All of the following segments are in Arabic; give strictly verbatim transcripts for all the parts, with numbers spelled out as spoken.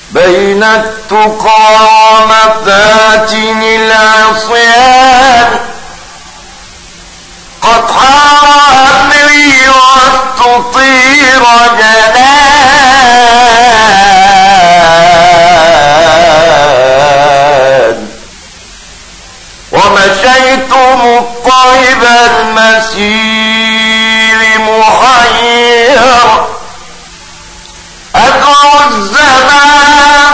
بين التقى ومفاتن العصيان قد حار أمري وتطير جنان ومشيت مضطرب المسير محير أدعو الزمان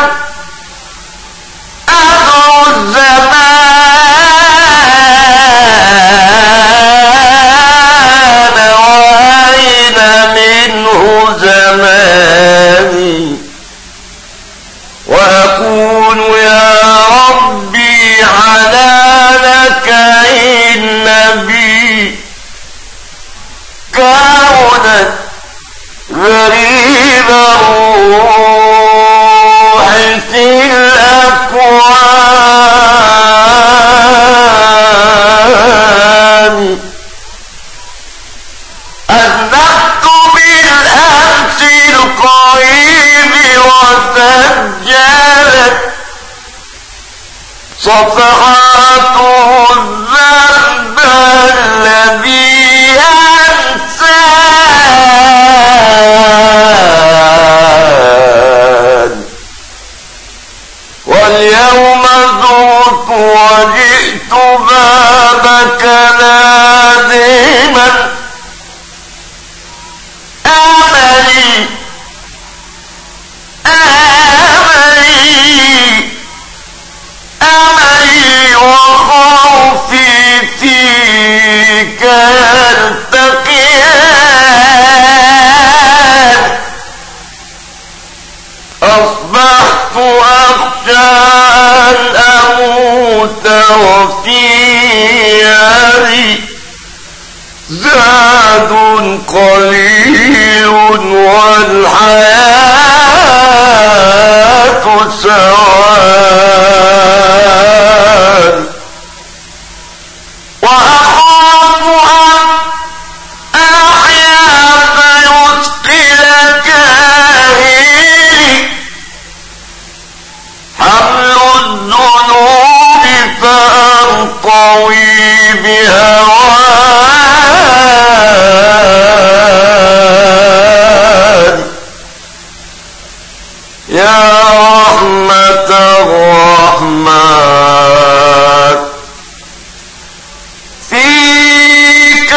أدعو الزمان وأين منه زماني وأقول يا ربي حنانك إنبي كونت غريب الروح في الأكوان أذنبت بالأمس القريب وسجلت صفحات الذنب الذي أنسان واليوم ذرت وجئت بابك نادما آملي آملي أملي وخوفي فيك يلتقيان أصبحت أخشى أن أموت وفي يدي زاد قليل والحياة سواد وأخاف أن أحيا فيثقل كاهلي حمل الذنوب فأنطوي بهوان يا رحمة الرحمن فيك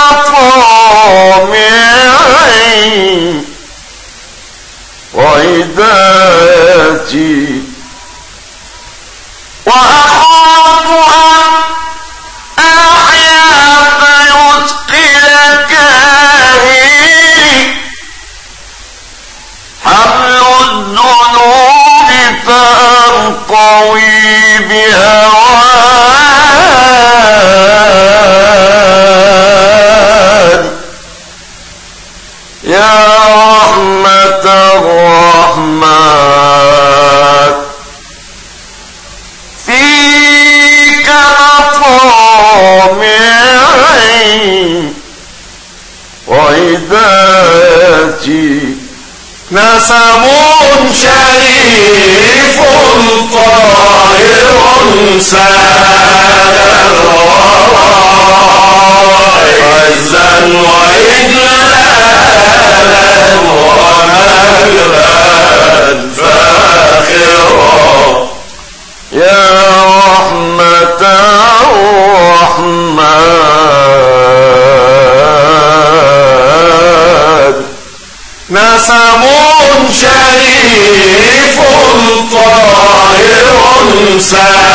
مطامعي وهدايتي وأخاف أن أحيا فيثقل كاهلي حمل الذنوب فأنطوي بهوان يا رحمة الرحمن فيك مطامعي وهدايتي نسم شريف طاهر سال الوراء عزا وإجلالا ومجدا فاخرا يا رحمة الرحمن نسم شريف طاهر سال